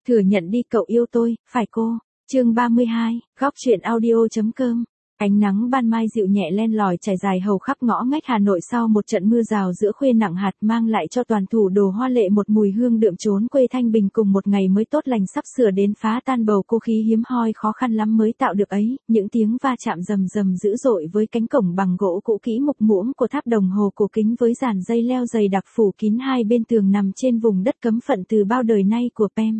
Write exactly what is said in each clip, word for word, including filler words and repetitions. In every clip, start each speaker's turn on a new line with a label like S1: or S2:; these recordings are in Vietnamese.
S1: Thừa nhận đi cậu yêu tôi, phải cô. Chương ba mươi hai, góc truyện audio.com. Ánh nắng ban mai dịu nhẹ len lỏi trải dài hầu khắp ngõ ngách Hà Nội sau một trận mưa rào giữa khuya nặng hạt, mang lại cho toàn thủ đô hoa lệ một mùi hương đượm trốn quê thanh bình, cùng một ngày mới tốt lành sắp sửa đến phá tan bầu cô khí hiếm hoi khó khăn lắm mới tạo được ấy. Những tiếng va chạm rầm rầm dữ dội với cánh cổng bằng gỗ cũ kỹ mục muỗng của tháp đồng hồ cổ kính với dàn dây leo dày đặc phủ kín hai bên tường, nằm trên vùng đất cấm phận từ bao đời nay của Pem.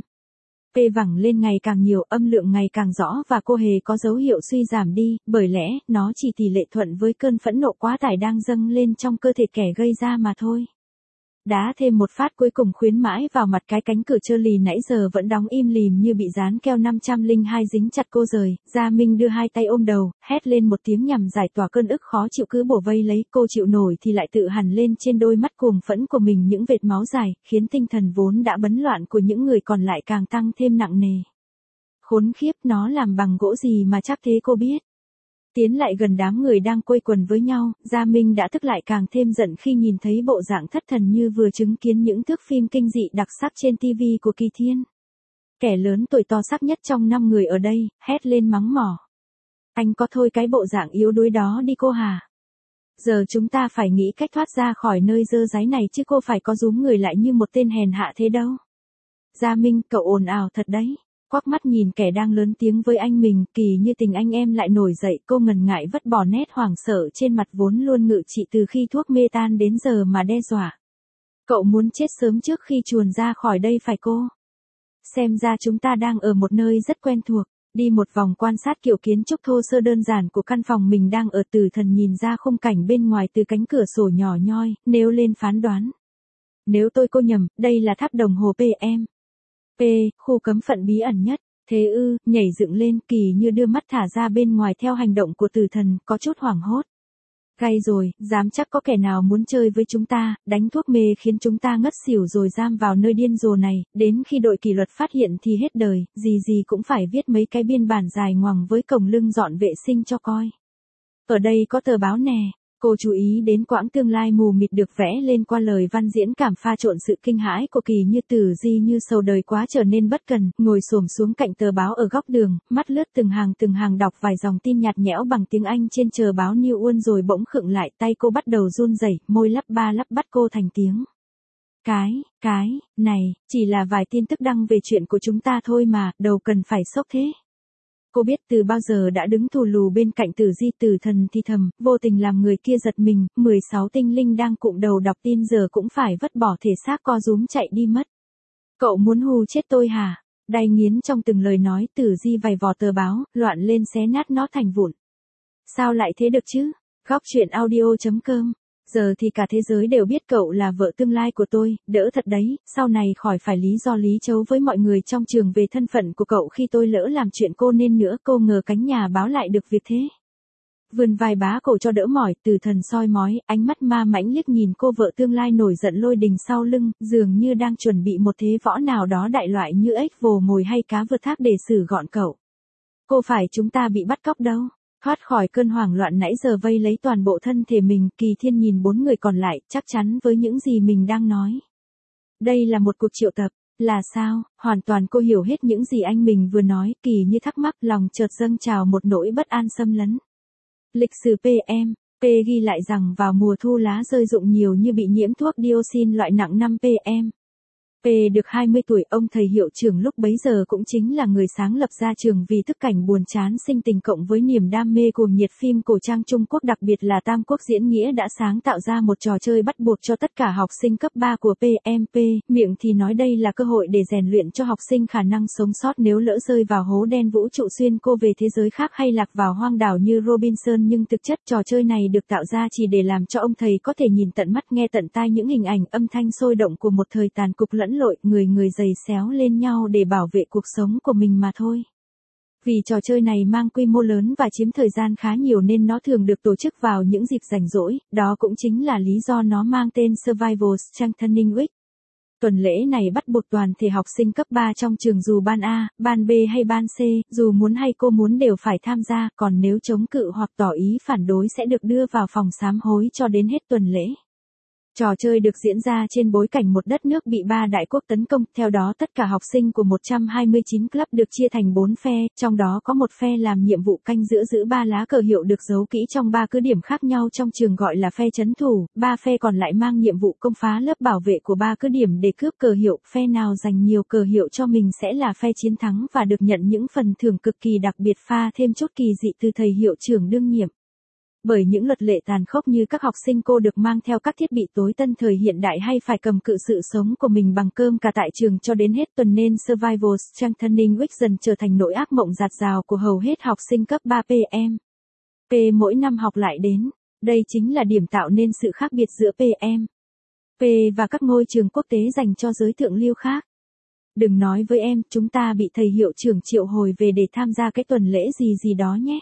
S1: P vẳng lên ngày càng nhiều, âm lượng ngày càng rõ, và cô hề có dấu hiệu suy giảm đi, bởi lẽ nó chỉ tỷ lệ thuận với cơn phẫn nộ quá tải đang dâng lên trong cơ thể kẻ gây ra mà thôi. Đá thêm một phát cuối cùng khuyến mãi vào mặt cái cánh cửa trơ lì nãy giờ vẫn đóng im lìm như bị dán keo năm trăm lẻ hai dính chặt cô rời. Gia Minh đưa hai tay ôm đầu, hét lên một tiếng nhằm giải tỏa cơn ức khó chịu cứ bổ vây lấy cô chịu nổi thì lại tự hằn lên trên đôi mắt cuồng phẫn của mình những vệt máu dài, khiến tinh thần vốn đã bấn loạn của những người còn lại càng tăng thêm nặng nề. Khốn khiếp, nó làm bằng gỗ gì mà chắc thế cô biết? Tiến lại gần đám người đang quây quần với nhau, Gia Minh đã tức lại càng thêm giận khi nhìn thấy bộ dạng thất thần như vừa chứng kiến những thước phim kinh dị đặc sắc trên ti vi của Kỳ Thiên. Kẻ lớn tuổi to xác nhất trong năm người ở đây, hét lên mắng mỏ. Anh có thôi cái bộ dạng yếu đuối đó đi cô hà. Giờ chúng ta phải nghĩ cách thoát ra khỏi nơi dơ dáy này chứ cô phải có rúm người lại như một tên hèn hạ thế đâu. Gia Minh, cậu ồn ào thật đấy. Quắc mắt nhìn kẻ đang lớn tiếng với anh mình, Kỳ như tình anh em lại nổi dậy, cô ngần ngại vứt bỏ nét hoảng sợ trên mặt vốn luôn ngự trị từ khi thuốc mê tan đến giờ mà đe dọa. Cậu muốn chết sớm trước khi chuồn ra khỏi đây phải cô? Xem ra chúng ta đang ở một nơi rất quen thuộc. Đi một vòng quan sát kiểu kiến trúc thô sơ đơn giản của căn phòng mình đang ở, Tử Thần nhìn ra khung cảnh bên ngoài từ cánh cửa sổ nhỏ nhoi, nêu lên phán đoán. Nếu tôi cô nhầm, đây là tháp đồng hồ pê em. P, khu cấm phận bí ẩn nhất. Thế ư, nhảy dựng lên, Kỳ như đưa mắt thả ra bên ngoài theo hành động của Tử Thần, có chút hoảng hốt. Gay rồi, dám chắc có kẻ nào muốn chơi với chúng ta, đánh thuốc mê khiến chúng ta ngất xỉu rồi giam vào nơi điên rồ này, đến khi đội kỷ luật phát hiện thì hết đời, gì gì cũng phải viết mấy cái biên bản dài ngoằng với cổng lưng dọn vệ sinh cho coi. Ở đây có tờ báo nè. Cô chú ý đến quãng tương lai mù mịt được vẽ lên qua lời văn diễn cảm pha trộn sự kinh hãi của Kỳ như Tử Di như sầu đời quá trở nên bất cần, ngồi xổm xuống cạnh tờ báo ở góc đường, mắt lướt từng hàng từng hàng đọc vài dòng tin nhạt nhẽo bằng tiếng Anh trên tờ báo New One rồi bỗng khựng lại, tay cô bắt đầu run rẩy, môi lắp ba lắp bắt cô thành tiếng. Cái, cái, này, chỉ là vài tin tức đăng về chuyện của chúng ta thôi mà, đâu cần phải sốc thế. Cô biết từ bao giờ đã đứng thù lù bên cạnh Tử Di. Tử Thần thì thầm, vô tình làm người kia giật mình, mười sáu tinh linh đang cụm đầu đọc tin giờ cũng phải vứt bỏ thể xác co rúm chạy đi mất. Cậu muốn hù chết tôi hả? Đay nghiến trong từng lời nói, Tử Di vày vò tờ báo, loạn lên xé nát nó thành vụn. Sao lại thế được chứ? Góc truyện audio.com. Giờ thì cả thế giới đều biết cậu là vợ tương lai của tôi, đỡ thật đấy, sau này khỏi phải lý do lý chấu với mọi người trong trường về thân phận của cậu khi tôi lỡ làm chuyện cô nên nữa. Cô ngờ cánh nhà báo lại được việc thế. Vươn vai bá cổ cho đỡ mỏi, Tử Thần soi mói, ánh mắt ma mãnh liếc nhìn cô vợ tương lai nổi giận lôi đình sau lưng, dường như đang chuẩn bị một thế võ nào đó đại loại như ếch vồ mồi hay cá vượt thác để xử gọn cậu. Cô phải chúng ta bị bắt cóc đâu. Thoát khỏi cơn hoảng loạn nãy giờ vây lấy toàn bộ thân thể mình, Kỳ Thiên nhìn bốn người còn lại, chắc chắn với những gì mình đang nói. Đây là một cuộc triệu tập, là sao? Hoàn toàn cô hiểu hết những gì anh mình vừa nói, Kỳ như thắc mắc, lòng chợt dâng trào một nỗi bất an xâm lấn. Lịch sử pê em, P ghi lại rằng vào mùa thu lá rơi rụng nhiều như bị nhiễm thuốc dioxin loại nặng năm pê em. P được hai mươi tuổi, ông thầy hiệu trưởng lúc bấy giờ cũng chính là người sáng lập ra trường vì thức cảnh buồn chán sinh tình cộng với niềm đam mê cuồng nhiệt phim cổ trang Trung Quốc, đặc biệt là Tam Quốc diễn nghĩa, đã sáng tạo ra một trò chơi bắt buộc cho tất cả học sinh cấp ba của pê em pê, miệng thì nói đây là cơ hội để rèn luyện cho học sinh khả năng sống sót nếu lỡ rơi vào hố đen vũ trụ xuyên cô về thế giới khác hay lạc vào hoang đảo như Robinson, nhưng thực chất trò chơi này được tạo ra chỉ để làm cho ông thầy có thể nhìn tận mắt nghe tận tai những hình ảnh âm thanh sôi động của một thời tàn cục lẫn lộn, người người giày xéo lên nhau để bảo vệ cuộc sống của mình mà thôi. Vì trò chơi này mang quy mô lớn và chiếm thời gian khá nhiều nên nó thường được tổ chức vào những dịp rảnh rỗi, đó cũng chính là lý do nó mang tên Survival Strengthening Week. Tuần lễ này bắt buộc toàn thể học sinh cấp ba trong trường dù ban A, ban B hay ban C, dù muốn hay cô muốn đều phải tham gia, còn nếu chống cự hoặc tỏ ý phản đối sẽ được đưa vào phòng sám hối cho đến hết tuần lễ. Trò chơi được diễn ra trên bối cảnh một đất nước bị ba đại quốc tấn công, theo đó tất cả học sinh của một trăm hai mươi chín club được chia thành bốn phe, trong đó có một phe làm nhiệm vụ canh giữ giữ ba lá cờ hiệu được giấu kỹ trong ba cứ điểm khác nhau trong trường gọi là phe trấn thủ, ba phe còn lại mang nhiệm vụ công phá lớp bảo vệ của ba cứ điểm để cướp cờ hiệu, phe nào giành nhiều cờ hiệu cho mình sẽ là phe chiến thắng và được nhận những phần thưởng cực kỳ đặc biệt pha thêm chút kỳ dị từ thầy hiệu trưởng đương nhiệm. Bởi những luật lệ tàn khốc như các học sinh cô được mang theo các thiết bị tối tân thời hiện đại hay phải cầm cự sự sống của mình bằng cơm cả tại trường cho đến hết tuần nên Survival Strengthening Week dần trở thành nỗi ác mộng dạt dào của hầu hết học sinh cấp ba pê em. P mỗi năm học lại đến, đây chính là điểm tạo nên sự khác biệt giữa pê em, P và các ngôi trường quốc tế dành cho giới thượng lưu khác. Đừng nói với em, chúng ta bị thầy hiệu trưởng triệu hồi về để tham gia cái tuần lễ gì gì đó nhé.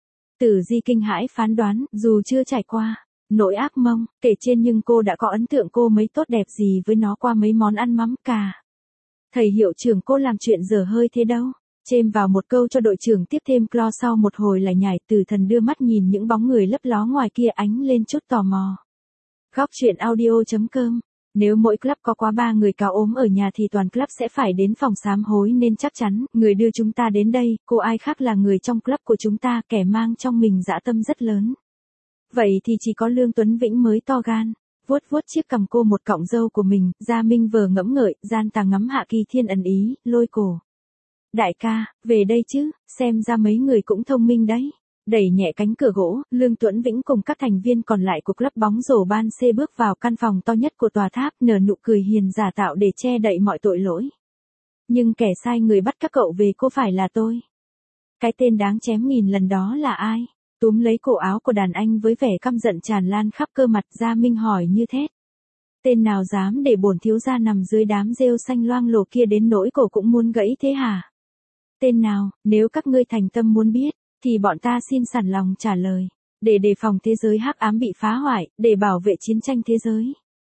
S1: Tử Di kinh hãi phán đoán, dù chưa trải qua nỗi ác mong kể trên nhưng cô đã có ấn tượng cô mấy tốt đẹp gì với nó qua mấy món ăn mắm cà. Thầy hiệu trưởng cô làm chuyện dở hơi thế đâu. Chêm vào một câu cho đội trưởng tiếp thêm clo sau một hồi là nhảy. Tử Thần đưa mắt nhìn những bóng người lấp ló ngoài kia ánh lên chút tò mò. Góc truyện audio chấm com. Nếu mỗi club có quá ba người cao ốm ở nhà thì toàn club sẽ phải đến phòng sám hối nên chắc chắn, người đưa chúng ta đến đây, cô ai khác là người trong club của chúng ta, kẻ mang trong mình dã tâm rất lớn. Vậy thì chỉ có Lương Tuấn Vĩnh mới to gan. Vuốt vuốt chiếc cằm cô một cọng râu của mình, Gia Minh vờ ngẫm ngợi, gian tà ngắm Hạ Kỳ Thiên ẩn ý, lôi cổ. Đại ca, về đây chứ, xem ra mấy người cũng thông minh đấy. Đẩy nhẹ cánh cửa gỗ, Lương Tuấn Vĩnh cùng các thành viên còn lại của club bóng rổ ban C bước vào căn phòng to nhất của tòa tháp, nở nụ cười hiền giả tạo để che đậy mọi tội lỗi. Nhưng kẻ sai người bắt các cậu về có phải là tôi? Cái tên đáng chém nghìn lần đó là ai? Túm lấy cổ áo của đàn anh với vẻ căm giận tràn lan khắp cơ mặt, Gia Minh hỏi như thế. Tên nào dám để bổn thiếu gia nằm dưới đám rêu xanh loang lổ kia đến nỗi cổ cũng muốn gãy thế hả? Tên nào, nếu các ngươi thành tâm muốn biết, thì bọn ta xin sẵn lòng trả lời. Để đề phòng thế giới hắc ám bị phá hoại, để bảo vệ chiến tranh thế giới.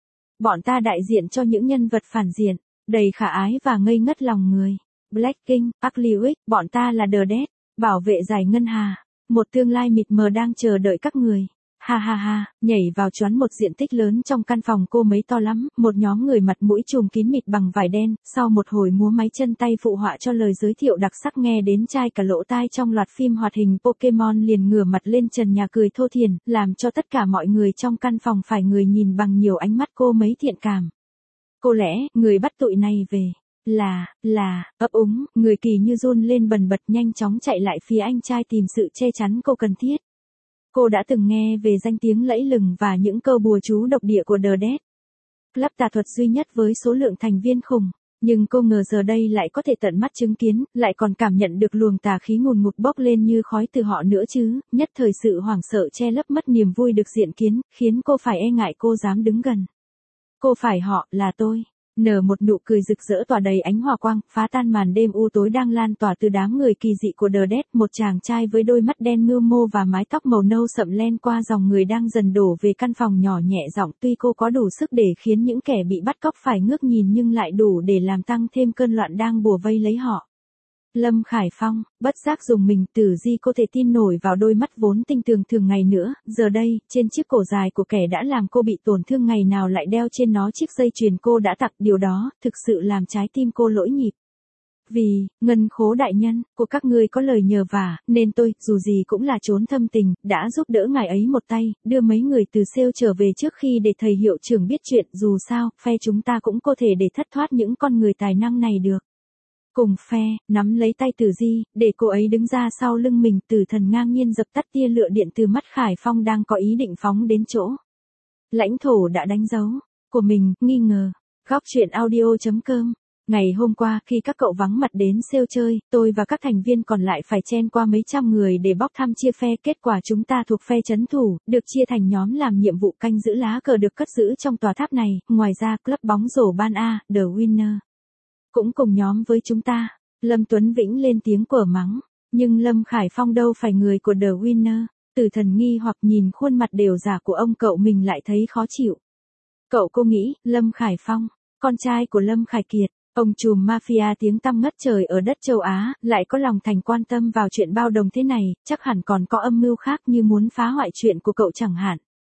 S1: Bọn ta đại diện cho những nhân vật phản diện, đầy khả ái và ngây ngất lòng người. Black King, Akliwick, bọn ta là The Dead, bảo vệ giải ngân hà. Một tương lai mịt mờ đang chờ đợi các người. Ha ha ha, nhảy vào choán một diện tích lớn trong căn phòng cô mấy to lắm, một nhóm người mặt mũi trùm kín mịt bằng vải đen, sau một hồi múa máy chân tay phụ họa cho lời giới thiệu đặc sắc nghe đến chai cả lỗ tai trong loạt phim hoạt hình Pokemon liền ngửa mặt lên trần nhà cười thô thiển, làm cho tất cả mọi người trong căn phòng phải người nhìn bằng nhiều ánh mắt cô mấy thiện cảm. Cô lẽ, người bắt tụi này về. Là, là, ấp úng, người kỳ như run lên bần bật nhanh chóng chạy lại phía anh trai tìm sự che chắn cô cần thiết. Cô đã từng nghe về danh tiếng lẫy lừng và những câu bùa chú độc địa của The Dead. Club tà thuật duy nhất với số lượng thành viên khủng. Nhưng cô ngờ giờ đây lại có thể tận mắt chứng kiến, lại còn cảm nhận được luồng tà khí ngùn ngụt bốc lên như khói từ họ nữa chứ. Nhất thời sự hoảng sợ che lấp mất niềm vui được diện kiến, khiến cô phải e ngại cô dám đứng gần. Cô phải họ, là tôi. Nở một nụ cười rực rỡ tỏa đầy ánh hòa quang, phá tan màn đêm u tối đang lan tỏa từ đám người kỳ dị của The Dead. Một chàng trai với đôi mắt đen mưu mô và mái tóc màu nâu sậm len qua dòng người đang dần đổ về căn phòng nhỏ nhẹ giọng, tuy cô có đủ sức để khiến những kẻ bị bắt cóc phải ngước nhìn nhưng lại đủ để làm tăng thêm cơn loạn đang bùa vây lấy họ. Lâm Khải Phong, bất giác dùng mình, Tử Di cô thể tin nổi vào đôi mắt vốn tinh tường thường ngày nữa, giờ đây, trên chiếc cổ dài của kẻ đã làm cô bị tổn thương ngày nào lại đeo trên nó chiếc dây chuyền cô đã tặng, điều đó, thực sự làm trái tim cô lỗi nhịp. Vì, ngân khố đại nhân, của các ngươi có lời nhờ vả, nên tôi, dù gì cũng là trốn thâm tình, đã giúp đỡ ngài ấy một tay, đưa mấy người từ sale trở về trước khi để thầy hiệu trưởng biết chuyện, dù sao, phe chúng ta cũng có thể để thất thoát những con người tài năng này được. Cùng phe, nắm lấy tay Tử Di, để cô ấy đứng ra sau lưng mình, Tử Thần ngang nhiên dập tắt tia lửa điện từ mắt Khải Phong đang có ý định phóng đến chỗ. Lãnh thổ đã đánh dấu, của mình, nghi ngờ. Góc truyện audio chấm com. Ngày hôm qua, khi các cậu vắng mặt đến sale chơi, tôi và các thành viên còn lại phải chen qua mấy trăm người để bóc thăm chia phe. Kết quả chúng ta thuộc phe trấn thủ, được chia thành nhóm làm nhiệm vụ canh giữ lá cờ được cất giữ trong tòa tháp này. Ngoài ra, club bóng rổ ban A, The Winner, cũng cùng nhóm với chúng ta. Lâm Tuấn Vĩnh lên tiếng quở mắng. Nhưng Lâm Khải Phong đâu phải người của The Winner. Tử Thần nghi hoặc nhìn khuôn mặt đều giả của ông cậu mình lại thấy khó chịu. Cậu cô nghĩ, Lâm Khải Phong, con trai của Lâm Khải Kiệt, ông trùm mafia tiếng tăm ngất trời ở đất châu Á, lại có lòng thành quan tâm vào chuyện bao đồng thế này, chắc hẳn còn có âm mưu khác như muốn phá hoại chuyện của cậu chẳng hạn.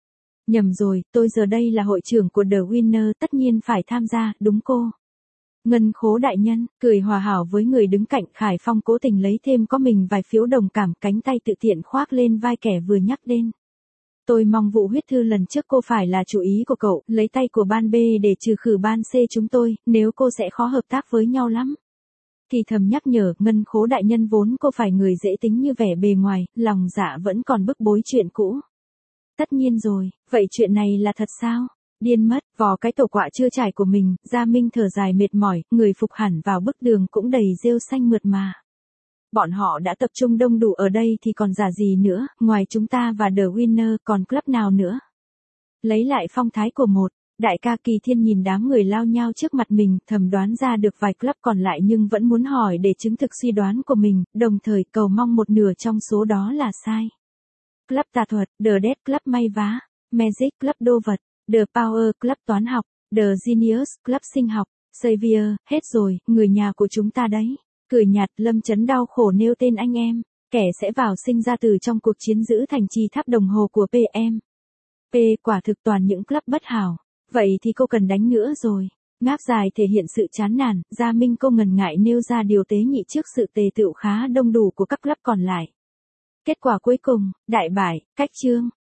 S1: Nhầm rồi, tôi giờ đây là hội trưởng của The Winner, tất nhiên phải tham gia, đúng cô. Ngân Khố đại nhân, cười hòa hảo với người đứng cạnh. Khải Phong cố tình lấy thêm có mình vài phiếu đồng cảm, cánh tay tự tiện khoác lên vai kẻ vừa nhắc đến. Tôi mong vụ huyết thư lần trước cô phải là chủ ý của cậu, lấy tay của ban B để trừ khử ban C chúng tôi, nếu cô sẽ khó hợp tác với nhau lắm. Thì thầm nhắc nhở. Ngân Khố đại nhân vốn cô phải người dễ tính như vẻ bề ngoài, lòng dạ vẫn còn bức bối chuyện cũ. Tất nhiên rồi, vậy chuyện này là thật sao? Điên mất, vò cái tổ quạ chưa trải của mình, Gia Minh thở dài mệt mỏi, người phục hẳn vào bức đường cũng đầy rêu xanh mượt mà. Bọn họ đã tập trung đông đủ ở đây thì còn giả gì nữa, ngoài chúng ta và The Winner còn club nào nữa. Lấy lại phong thái của một, đại ca Kỳ Thiên nhìn đám người lao nhau trước mặt mình, thầm đoán ra được vài club còn lại nhưng vẫn muốn hỏi để chứng thực suy đoán của mình, đồng thời cầu mong một nửa trong số đó là sai. Club tà thuật, The Dead Club may vá, Magic Club đô vật, The Power Club toán học, The Genius Club sinh học, Xavier, hết rồi, người nhà của chúng ta đấy. Cười nhạt, Lâm Chấn đau khổ nêu tên anh em, kẻ sẽ vào sinh ra từ trong cuộc chiến giữ thành trì tháp đồng hồ của pê em. P quả thực toàn những club bất hảo, vậy thì cô cần đánh nữa rồi. Ngáp dài thể hiện sự chán nản, Gia Minh cô ngần ngại nêu ra điều tế nhị trước sự tề tựu khá đông đủ của các club còn lại. Kết quả cuối cùng, đại bại, cách chương.